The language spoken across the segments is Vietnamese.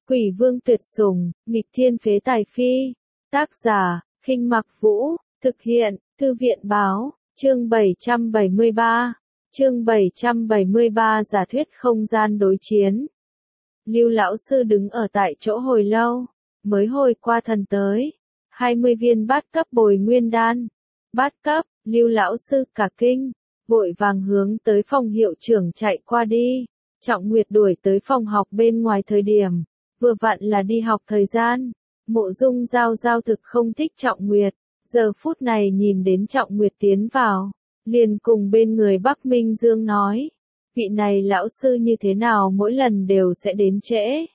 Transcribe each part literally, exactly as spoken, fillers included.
Quỷ vương tuyệt sủng, nghịch thiên phế tài phi. Tác giả, Khinh Mặc Vũ, thực hiện, Thư viện báo, chương bảy trăm bảy mươi ba. Chương bảy trăm bảy mươi ba giả thuyết không gian đối chiến. Lưu lão sư đứng ở tại chỗ hồi lâu, mới hồi qua thần tới. hai mươi viên bát cấp bồi nguyên đan. Bát cấp, Lưu lão sư cả kinh, vội vàng hướng tới phòng hiệu trưởng chạy qua đi. Trọng Nguyệt đuổi tới phòng học bên ngoài thời điểm, vừa vặn là đi học thời gian. Mộ Dung Giao Giao thực không thích Trọng Nguyệt, giờ phút này nhìn đến Trọng Nguyệt tiến vào, liền cùng bên người Bắc Minh Dương nói, vị này lão sư như thế nào mỗi lần đều sẽ đến trễ.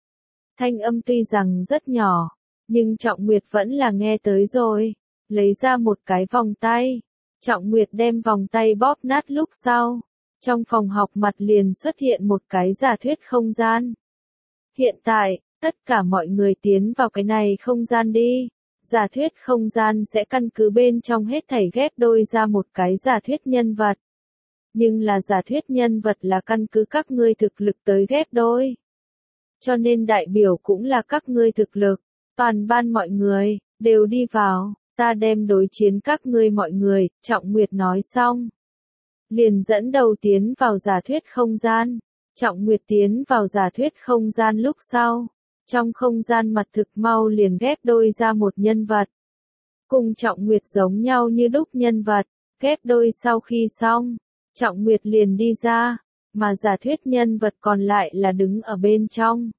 Thanh âm tuy rằng rất nhỏ, nhưng Trọng Nguyệt vẫn là nghe tới rồi, lấy ra một cái vòng tay. Trọng Nguyệt đem vòng tay bóp nát lúc sau, trong phòng học mặt liền xuất hiện một cái giả thuyết không gian. Hiện tại, tất cả mọi người tiến vào cái này không gian đi. Giả thuyết không gian sẽ căn cứ bên trong hết thảy ghép đôi ra một cái giả thuyết nhân vật. Nhưng là giả thuyết nhân vật là căn cứ các ngươi thực lực tới ghép đôi. Cho nên đại biểu cũng là các ngươi thực lực. Toàn ban mọi người, đều đi vào, ta đem đối chiến các ngươi mọi người, Trọng Nguyệt nói xong. Liền dẫn đầu tiến vào giả thuyết không gian. Trọng Nguyệt tiến vào giả thuyết không gian lúc sau. Trong không gian mặt thực mau liền ghép đôi ra một nhân vật. Cùng Trọng Nguyệt giống nhau như đúc nhân vật, ghép đôi sau khi xong, Trọng Nguyệt liền đi ra, mà giả thuyết nhân vật còn lại là đứng ở bên trong.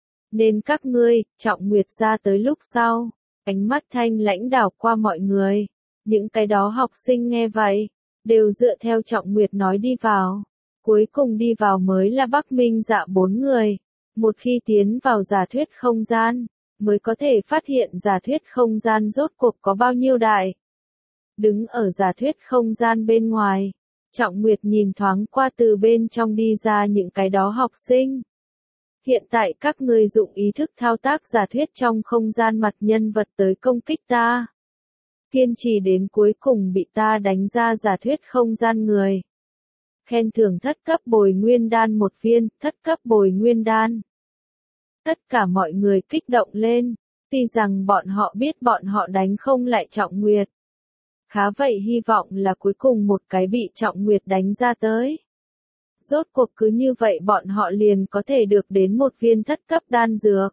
Nên các ngươi, Trọng Nguyệt ra tới lúc sau, ánh mắt thanh lãnh đảo qua mọi người, những cái đó học sinh nghe vậy, đều dựa theo Trọng Nguyệt nói đi vào. Cuối cùng đi vào mới là Bắc Minh Dạ bốn người. Một khi tiến vào giả thuyết không gian, mới có thể phát hiện giả thuyết không gian rốt cuộc có bao nhiêu đại. Đứng ở giả thuyết không gian bên ngoài, Trọng Nguyệt nhìn thoáng qua từ bên trong đi ra những cái đó học sinh. Hiện tại các ngươi dụng ý thức thao tác giả thuyết trong không gian mặt nhân vật tới công kích ta. Kiên trì đến cuối cùng bị ta đánh ra giả thuyết không gian người. Khen thưởng thất cấp bồi nguyên đan một viên, thất cấp bồi nguyên đan. Tất cả mọi người kích động lên, tuy rằng bọn họ biết bọn họ đánh không lại Trọng Nguyệt. Khá vậy hy vọng là cuối cùng một cái bị Trọng Nguyệt đánh ra tới. Rốt cuộc cứ như vậy bọn họ liền có thể được đến một viên thất cấp đan dược.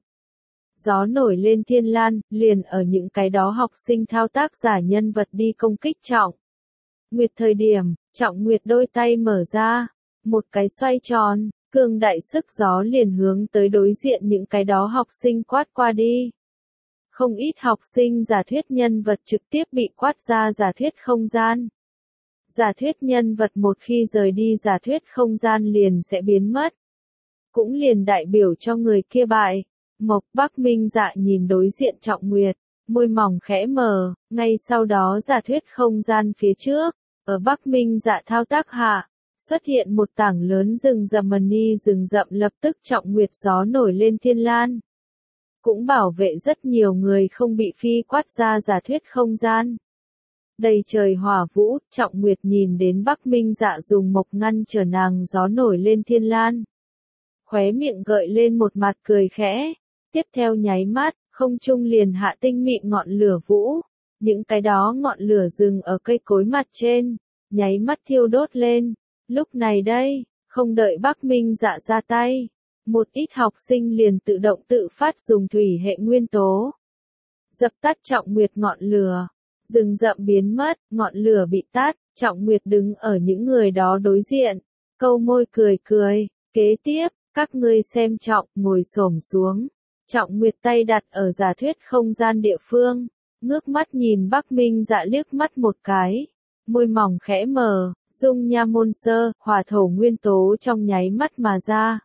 Gió nổi lên thiên lan, liền ở những cái đó học sinh thao tác giả nhân vật đi công kích Trọng Nguyệt thời điểm, Trọng Nguyệt đôi tay mở ra, một cái xoay tròn, cường đại sức gió liền hướng tới đối diện những cái đó học sinh quát qua đi. Không ít học sinh giả thuyết nhân vật trực tiếp bị quát ra giả thuyết không gian. Giả thuyết nhân vật một khi rời đi giả thuyết không gian liền sẽ biến mất. Cũng liền đại biểu cho người kia bại. Mộc Bắc Minh Dạ nhìn đối diện Trọng Nguyệt, môi mỏng khẽ mở, ngay sau đó giả thuyết không gian phía trước, ở Bắc Minh Dạ thao tác hạ, xuất hiện một tảng lớn rừng rậm mani rừng rậm lập tức Trọng Nguyệt gió nổi lên thiên lan. Cũng bảo vệ rất nhiều người không bị phi quát ra giả thuyết không gian. Đầy trời hỏa vũ, Trọng Nguyệt nhìn đến Bắc Minh Dạ dùng mộc ngăn trở nàng gió nổi lên thiên lan. Khóe miệng gợi lên một mặt cười khẽ, tiếp theo nháy mắt, không trung liền hạ tinh mịn ngọn lửa vũ. Những cái đó ngọn lửa rừng ở cây cối mặt trên, nháy mắt thiêu đốt lên. Lúc này đây, không đợi Bắc Minh Dạ ra tay, một ít học sinh liền tự động tự phát dùng thủy hệ nguyên tố. Dập tắt Trọng Nguyệt ngọn lửa, rừng rậm biến mất, ngọn lửa bị tắt, Trọng Nguyệt đứng ở những người đó đối diện, câu môi cười cười, kế tiếp, các ngươi xem Trọng ngồi xổm xuống. Trọng Nguyệt tay đặt ở giả thuyết không gian địa phương, ngước mắt nhìn Bắc Minh Dạ liếc mắt một cái, môi mỏng khẽ mở. Dung nham môn sơ, hỏa thổ nguyên tố trong nháy mắt mà ra.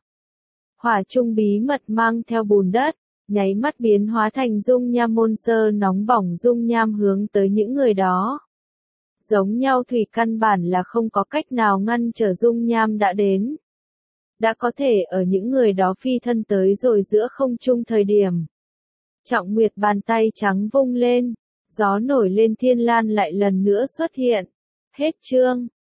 Hỏa trung bí mật mang theo bùn đất, nháy mắt biến hóa thành dung nham môn sơ nóng bỏng dung nham hướng tới những người đó. Giống nhau thủy căn bản là không có cách nào ngăn trở dung nham đã đến. Đã có thể ở những người đó phi thân tới rồi giữa không trung thời điểm. Trọng Nguyệt bàn tay trắng vung lên, gió nổi lên thiên lan lại lần nữa xuất hiện. Hết chương.